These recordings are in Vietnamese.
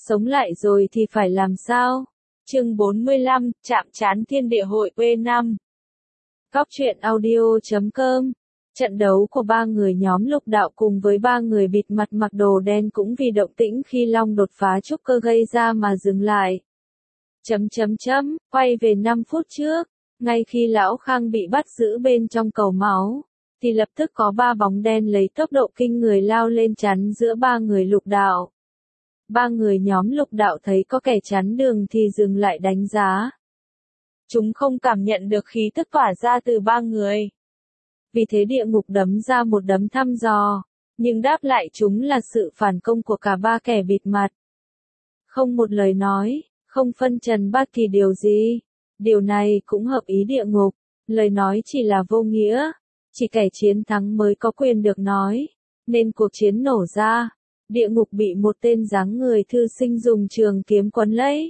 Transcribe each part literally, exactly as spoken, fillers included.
Sống lại rồi thì phải làm sao? Chương bốn mươi lăm, chạm trán thiên địa hội V năm. Cóc truyện audio chấm com. Trận đấu của ba người nhóm Lục Đạo cùng với ba người bịt mặt mặc đồ đen cũng vì động tĩnh khi Long đột phá trúc cơ gây ra mà dừng lại. Chấm chấm chấm, quay về năm phút trước, ngay khi Lão Khang bị bắt giữ bên trong cầu máu, thì lập tức có ba bóng đen lấy tốc độ kinh người lao lên chắn giữa ba người Lục Đạo. Ba người nhóm Lục Đạo thấy có kẻ chắn đường thì dừng lại đánh giá. Chúng không cảm nhận được khí tức tỏa ra từ ba người. Vì thế địa ngục đấm ra một đấm thăm dò, nhưng đáp lại chúng là sự phản công của cả ba kẻ bịt mặt. Không một lời nói, không phân trần bất kỳ điều gì. Điều này cũng hợp ý địa ngục, lời nói chỉ là vô nghĩa, chỉ kẻ chiến thắng mới có quyền được nói, nên cuộc chiến nổ ra. Địa ngục bị một tên dáng người thư sinh dùng trường kiếm quấn lấy.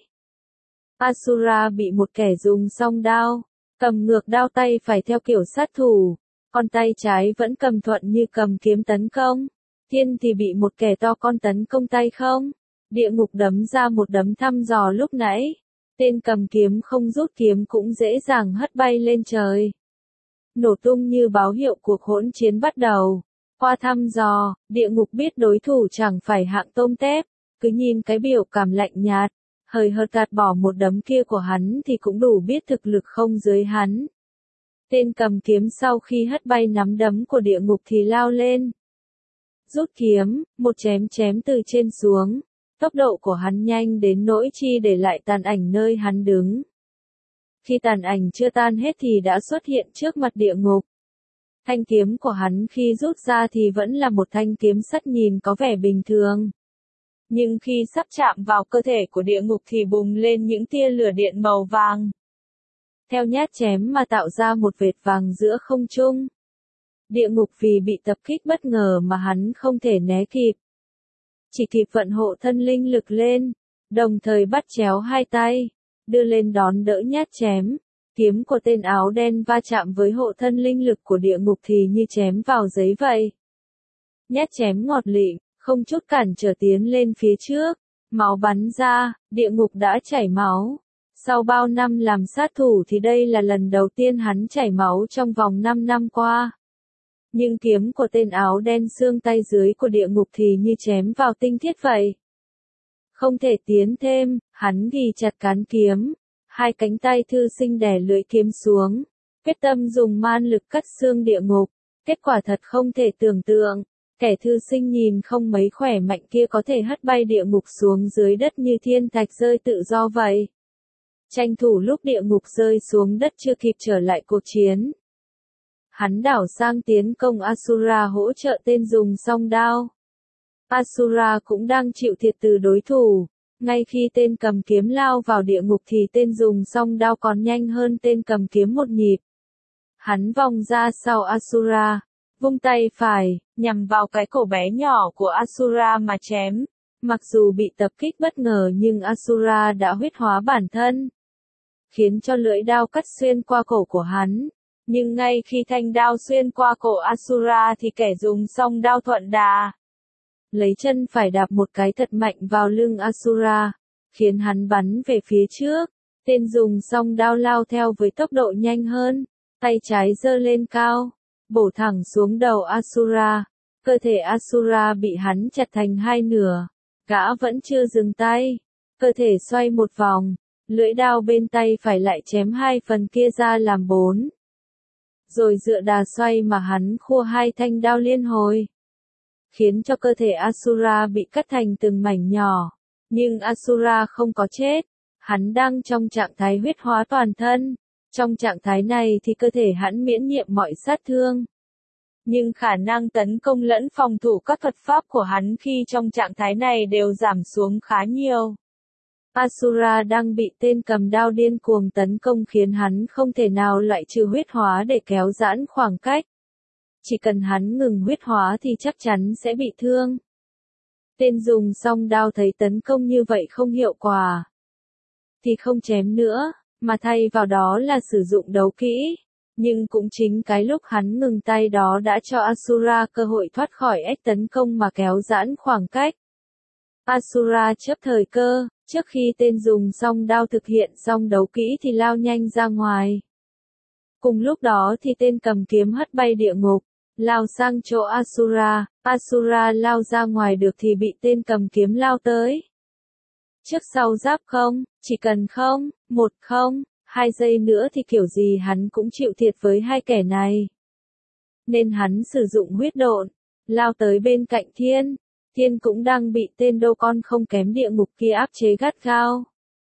Asura bị một kẻ dùng song đao, cầm ngược đao tay phải theo kiểu sát thủ, con tay trái vẫn cầm thuận như cầm kiếm tấn công. Thiên thì bị một kẻ to con tấn công tay không. Địa ngục đấm ra một đấm thăm dò lúc nãy. Tên cầm kiếm không rút kiếm cũng dễ dàng hất bay lên trời. Nổ tung như báo hiệu cuộc hỗn chiến bắt đầu. Qua thăm dò, địa ngục biết đối thủ chẳng phải hạng tôm tép, cứ nhìn cái biểu cảm lạnh nhạt, hời hợt gạt bỏ một đấm kia của hắn thì cũng đủ biết thực lực không dưới hắn. Tên cầm kiếm sau khi hất bay nắm đấm của địa ngục thì lao lên. Rút kiếm, một chém chém từ trên xuống, tốc độ của hắn nhanh đến nỗi chi để lại tàn ảnh nơi hắn đứng. Khi tàn ảnh chưa tan hết thì đã xuất hiện trước mặt địa ngục. Thanh kiếm của hắn khi rút ra thì vẫn là một thanh kiếm sắt nhìn có vẻ bình thường. Nhưng khi sắp chạm vào cơ thể của địa ngục thì bùng lên những tia lửa điện màu vàng. Theo nhát chém mà tạo ra một vệt vàng giữa không trung. Địa ngục vì bị tập kích bất ngờ mà hắn không thể né kịp. Chỉ kịp vận hộ thân linh lực lên, đồng thời bắt chéo hai tay, đưa lên đón đỡ nhát chém. Kiếm của tên áo đen va chạm với hộ thân linh lực của địa ngục thì như chém vào giấy vậy. Nhát chém ngọt lịm, không chút cản trở tiến lên phía trước, máu bắn ra, địa ngục đã chảy máu. Sau bao năm làm sát thủ thì đây là lần đầu tiên hắn chảy máu trong vòng năm năm qua. Nhưng kiếm của tên áo đen xương tay dưới của địa ngục thì như chém vào tinh thiết vậy. Không thể tiến thêm, hắn ghi chặt cán kiếm. Hai cánh tay thư sinh đè lưỡi kiếm xuống, quyết tâm dùng man lực cắt xương địa ngục. Kết quả thật không thể tưởng tượng, kẻ thư sinh nhìn không mấy khỏe mạnh kia có thể hất bay địa ngục xuống dưới đất như thiên thạch rơi tự do vậy. Tranh thủ lúc địa ngục rơi xuống đất chưa kịp trở lại cuộc chiến. Hắn đảo sang tiến công Asura hỗ trợ tên dùng song đao. Asura cũng đang chịu thiệt từ đối thủ. Ngay khi tên cầm kiếm lao vào địa ngục thì tên dùng song đao còn nhanh hơn tên cầm kiếm một nhịp. Hắn vòng ra sau Asura, vung tay phải, nhằm vào cái cổ bé nhỏ của Asura mà chém. Mặc dù bị tập kích bất ngờ nhưng Asura đã huyết hóa bản thân, khiến cho lưỡi đao cắt xuyên qua cổ của hắn. Nhưng ngay khi thanh đao xuyên qua cổ Asura thì kẻ dùng song đao thuận đà, lấy chân phải đạp một cái thật mạnh vào lưng Asura, khiến hắn bắn về phía trước. Tên dùng song đao lao theo với tốc độ nhanh hơn, tay trái giơ lên cao, bổ thẳng xuống đầu Asura. Cơ thể Asura bị hắn chặt thành hai nửa, gã vẫn chưa dừng tay, cơ thể xoay một vòng, lưỡi đao bên tay phải lại chém hai phần kia ra làm bốn. Rồi dựa đà xoay mà hắn khua hai thanh đao liên hồi, khiến cho cơ thể Asura bị cắt thành từng mảnh nhỏ. Nhưng Asura không có chết, hắn đang trong trạng thái huyết hóa toàn thân. Trong trạng thái này thì cơ thể hắn miễn nhiễm mọi sát thương. Nhưng khả năng tấn công lẫn phòng thủ các thuật pháp của hắn khi trong trạng thái này đều giảm xuống khá nhiều. Asura đang bị tên cầm đao điên cuồng tấn công khiến hắn không thể nào loại trừ huyết hóa để kéo giãn khoảng cách. Chỉ cần hắn ngừng huyết hóa thì chắc chắn sẽ bị thương. Tên dùng song đao thấy tấn công như vậy không hiệu quả, thì không chém nữa, mà thay vào đó là sử dụng đấu kỹ. Nhưng cũng chính cái lúc hắn ngừng tay đó đã cho Asura cơ hội thoát khỏi ách tấn công mà kéo giãn khoảng cách. Asura chớp thời cơ, trước khi tên dùng song đao thực hiện xong đấu kỹ thì lao nhanh ra ngoài. Cùng lúc đó thì tên cầm kiếm hất bay địa ngục, lao sang chỗ Asura, Asura lao ra ngoài được thì bị tên cầm kiếm lao tới. Trước sau giáp không, chỉ cần không, một không, hai giây nữa thì kiểu gì hắn cũng chịu thiệt với hai kẻ này. Nên hắn sử dụng huyết độn, lao tới bên cạnh Thiên. Thiên cũng đang bị tên đô con không kém địa ngục kia áp chế gắt gao.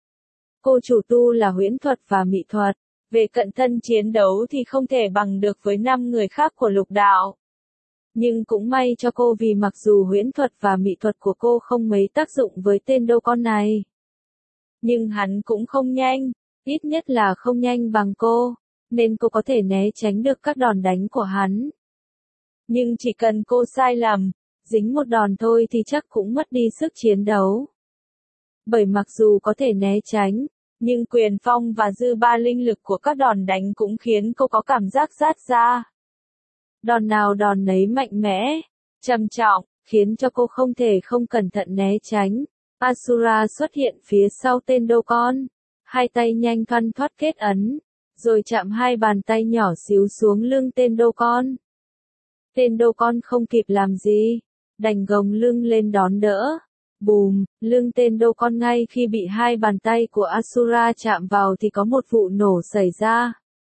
Cô chủ tu là huyễn thuật và mỹ thuật, về cận thân chiến đấu thì không thể bằng được với năm người khác của lục đạo. Nhưng cũng may cho cô vì mặc dù huyễn thuật và mỹ thuật của cô không mấy tác dụng với tên đô con này. Nhưng hắn cũng không nhanh, ít nhất là không nhanh bằng cô, nên cô có thể né tránh được các đòn đánh của hắn. Nhưng chỉ cần cô sai lầm, dính một đòn thôi thì chắc cũng mất đi sức chiến đấu. Bởi mặc dù có thể né tránh, nhưng quyền phong và dư ba linh lực của các đòn đánh cũng khiến cô có cảm giác rát ra. Đòn nào đòn nấy mạnh mẽ, trầm trọng, khiến cho cô không thể không cẩn thận né tránh. Asura xuất hiện phía sau tên đô con, hai tay nhanh thoăn thoắt kết ấn, rồi chạm hai bàn tay nhỏ xíu xuống lưng tên đô con. Tên đô con không kịp làm gì, đành gồng lưng lên đón đỡ. Bùm, lưng tên đô con ngay khi bị hai bàn tay của Asura chạm vào thì có một vụ nổ xảy ra.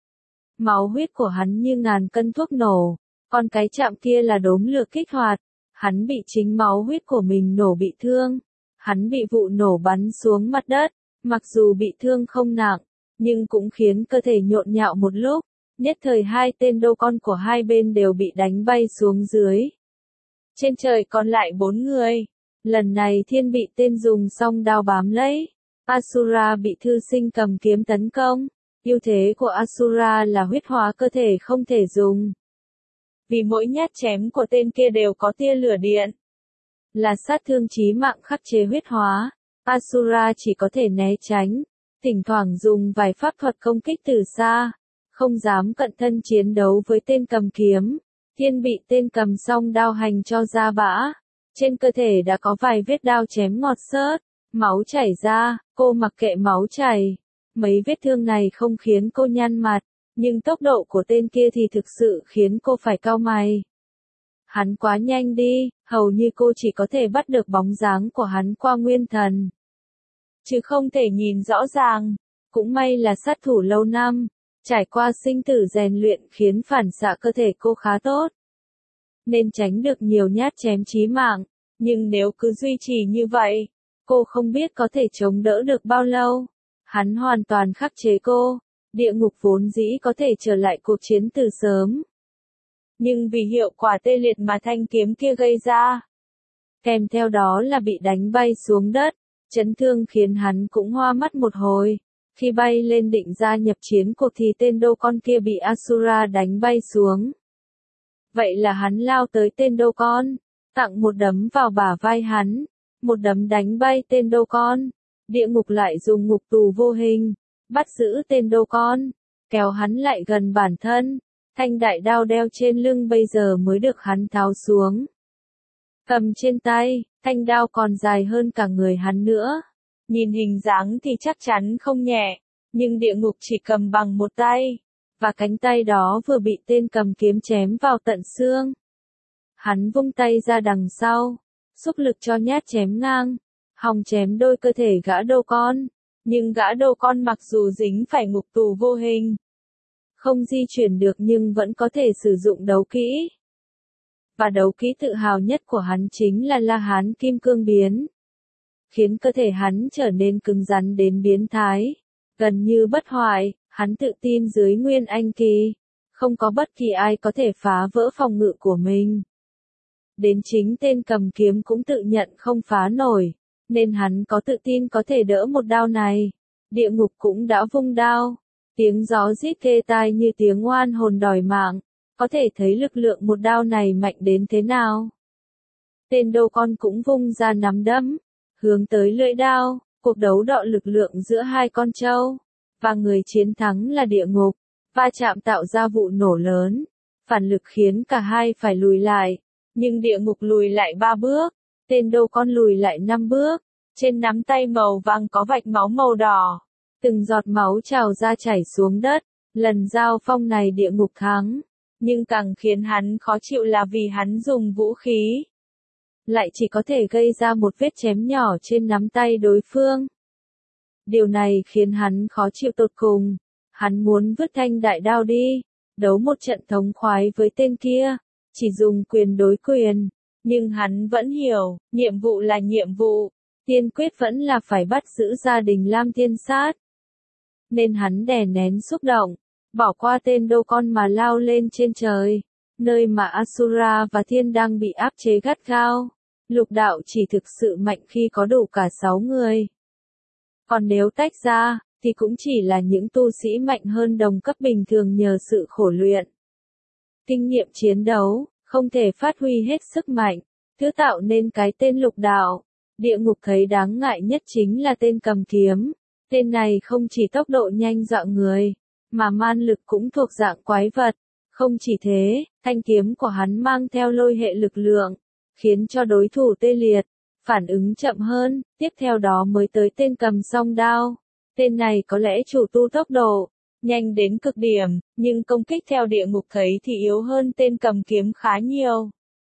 Máu huyết của hắn như ngàn cân thuốc nổ, còn cái chạm kia là đốm lửa kích hoạt. Hắn bị chính máu huyết của mình nổ bị thương. Hắn bị vụ nổ bắn xuống mặt đất, mặc dù bị thương không nặng, nhưng cũng khiến cơ thể nhộn nhạo một lúc. Nhất thời hai tên đô con của hai bên đều bị đánh bay xuống dưới. Trên trời còn lại bốn người. Lần này Thiên bị tên dùng song đao bám lấy. Asura bị thư sinh cầm kiếm tấn công. Ưu thế của Asura là huyết hóa cơ thể không thể dùng. Vì mỗi nhát chém của tên kia đều có tia lửa điện. Là sát thương chí mạng khắc chế huyết hóa. Asura chỉ có thể né tránh. Thỉnh thoảng dùng vài pháp thuật công kích từ xa. Không dám cận thân chiến đấu với tên cầm kiếm. Thiên bị tên cầm song đao hành cho ra bã. Trên cơ thể đã có vài vết đao chém ngọt xớt, máu chảy ra, cô mặc kệ máu chảy. Mấy vết thương này không khiến cô nhăn mặt, nhưng tốc độ của tên kia thì thực sự khiến cô phải cau mày. Hắn quá nhanh đi, hầu như cô chỉ có thể bắt được bóng dáng của hắn qua nguyên thần. Chứ không thể nhìn rõ ràng, cũng may là sát thủ lâu năm, trải qua sinh tử rèn luyện khiến phản xạ cơ thể cô khá tốt. Nên tránh được nhiều nhát chém chí mạng, nhưng nếu cứ duy trì như vậy, cô không biết có thể chống đỡ được bao lâu. Hắn hoàn toàn khắc chế cô, địa ngục vốn dĩ có thể trở lại cuộc chiến từ sớm. Nhưng vì hiệu quả tê liệt mà thanh kiếm kia gây ra, kèm theo đó là bị đánh bay xuống đất, chấn thương khiến hắn cũng hoa mắt một hồi. Khi bay lên định gia nhập chiến cuộc thì tên đô con kia bị Asura đánh bay xuống. Vậy là hắn lao tới tên đô con, tặng một đấm vào bả vai hắn, một đấm đánh bay tên đô con. Địa ngục lại dùng ngục tù vô hình, bắt giữ tên đô con, kéo hắn lại gần bản thân. Thanh đại đao đeo trên lưng bây giờ mới được hắn tháo xuống. Cầm trên tay, thanh đao còn dài hơn cả người hắn nữa. Nhìn hình dáng thì chắc chắn không nhẹ, nhưng địa ngục chỉ cầm bằng một tay, và cánh tay đó vừa bị tên cầm kiếm chém vào tận xương. Hắn vung tay ra đằng sau, xúc lực cho nhát chém ngang, hòng chém đôi cơ thể gã đô con, nhưng gã đô con mặc dù dính phải ngục tù vô hình, không di chuyển được nhưng vẫn có thể sử dụng đấu kỹ. Và đấu kỹ tự hào nhất của hắn chính là La Hán Kim Cương Biến, khiến cơ thể hắn trở nên cứng rắn đến biến thái, gần như bất hoại. Hắn tự tin dưới Nguyên Anh Kỳ, không có bất kỳ ai có thể phá vỡ phòng ngự của mình. Đến chính tên cầm kiếm cũng tự nhận không phá nổi, nên hắn có tự tin có thể đỡ một đao này. Địa ngục cũng đã vung đao, tiếng gió rít kê tai như tiếng oan hồn đòi mạng, có thể thấy lực lượng một đao này mạnh đến thế nào. Tên đô con cũng vung ra nắm đấm, hướng tới lưỡi đao, cuộc đấu đọ lực lượng giữa hai con trâu. Và người chiến thắng là địa ngục, va chạm tạo ra vụ nổ lớn, phản lực khiến cả hai phải lùi lại, nhưng địa ngục lùi lại ba bước, Tên đô con lùi lại năm bước, trên nắm tay màu vàng có vạch máu màu đỏ. Từng giọt máu trào ra chảy xuống đất, lần giao phong này địa ngục thắng. Nhưng càng khiến hắn khó chịu là vì hắn dùng vũ khí, lại chỉ có thể gây ra một vết chém nhỏ trên nắm tay đối phương. Điều này khiến hắn khó chịu tột cùng. Hắn muốn vứt thanh đại đao đi, đấu một trận thống khoái với tên kia, chỉ dùng quyền đối quyền. Nhưng hắn vẫn hiểu, nhiệm vụ là nhiệm vụ, tiên quyết vẫn là phải bắt giữ gia đình Lam Thiên Sát. Nên hắn đè nén xúc động, bỏ qua tên đô con mà lao lên trên trời, nơi mà Asura và Thiên đang bị áp chế gắt gao. Lục đạo chỉ thực sự mạnh khi có đủ cả sáu người. Còn nếu tách ra, thì cũng chỉ là những tu sĩ mạnh hơn đồng cấp bình thường nhờ sự khổ luyện. Kinh nghiệm chiến đấu, không thể phát huy hết sức mạnh, thứ tạo nên cái tên lục đạo. Địa ngục thấy đáng ngại nhất chính là tên cầm kiếm. Tên này không chỉ tốc độ nhanh dọa người, mà man lực cũng thuộc dạng quái vật. Không chỉ thế, thanh kiếm của hắn mang theo lôi hệ lực lượng, khiến cho đối thủ tê liệt, phản ứng chậm hơn. Tiếp theo đó mới tới tên cầm song đao. Tên này có lẽ chủ tu tốc độ, nhanh đến cực điểm, nhưng công kích theo địa ngục thấy thì yếu hơn tên cầm kiếm khá nhiều.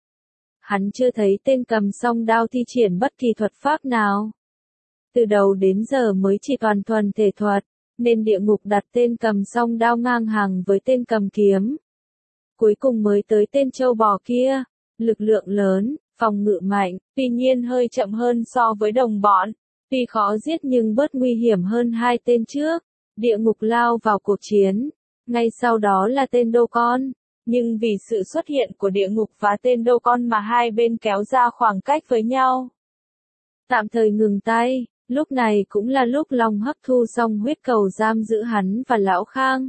Hắn chưa thấy tên cầm song đao thi triển bất kỳ thuật pháp nào. Từ đầu đến giờ mới chỉ toàn thuần thể thuật, nên địa ngục đặt tên cầm song đao ngang hàng với tên cầm kiếm. Cuối cùng mới tới tên châu bò kia, lực lượng lớn, phòng ngự mạnh, tuy nhiên hơi chậm hơn so với đồng bọn. Tuy khó giết nhưng bớt nguy hiểm hơn hai tên trước. Địa ngục lao vào cuộc chiến. Ngay sau đó là tên đô con. Nhưng vì sự xuất hiện của địa ngục và tên đô con mà hai bên kéo ra khoảng cách với nhau. Tạm thời ngừng tay. Lúc này cũng là lúc Long hấp thu xong huyết cầu giam giữ hắn và Lão Khang.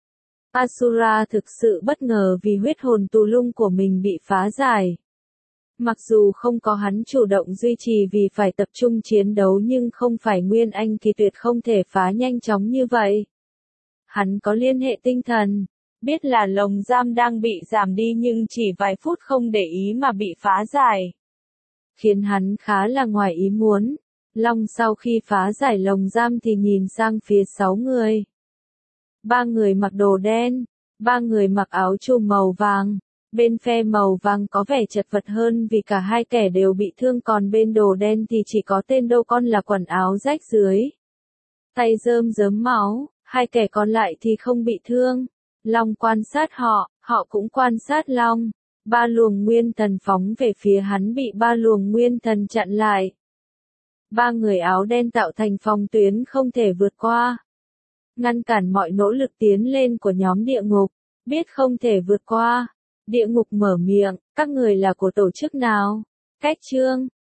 Asura thực sự bất ngờ vì huyết hồn tù lung của mình bị phá giải. Mặc dù không có hắn chủ động duy trì vì phải tập trung chiến đấu nhưng không phải Nguyên Anh thì tuyệt không thể phá nhanh chóng như vậy. Hắn có liên hệ tinh thần, biết là lồng giam đang bị giảm đi nhưng chỉ vài phút không để ý mà bị phá giải. Khiến hắn khá là ngoài ý muốn. Long sau khi phá giải lồng giam thì nhìn sang phía sáu người. Ba người mặc đồ đen, ba người mặc áo trùm màu vàng. Bên phe màu vàng có vẻ chật vật hơn vì cả hai kẻ đều bị thương, còn bên đồ đen thì chỉ có tên đô con là quần áo rách dưới. Tay rơm rớm máu, hai kẻ còn lại thì không bị thương. Long quan sát họ, họ cũng quan sát Long. Ba luồng nguyên thần phóng về phía hắn bị ba luồng nguyên thần chặn lại. Ba người áo đen tạo thành phòng tuyến không thể vượt qua. Ngăn cản mọi nỗ lực tiến lên của nhóm địa ngục, biết không thể vượt qua. Địa ngục mở miệng, các người là của tổ chức nào? Cách chương,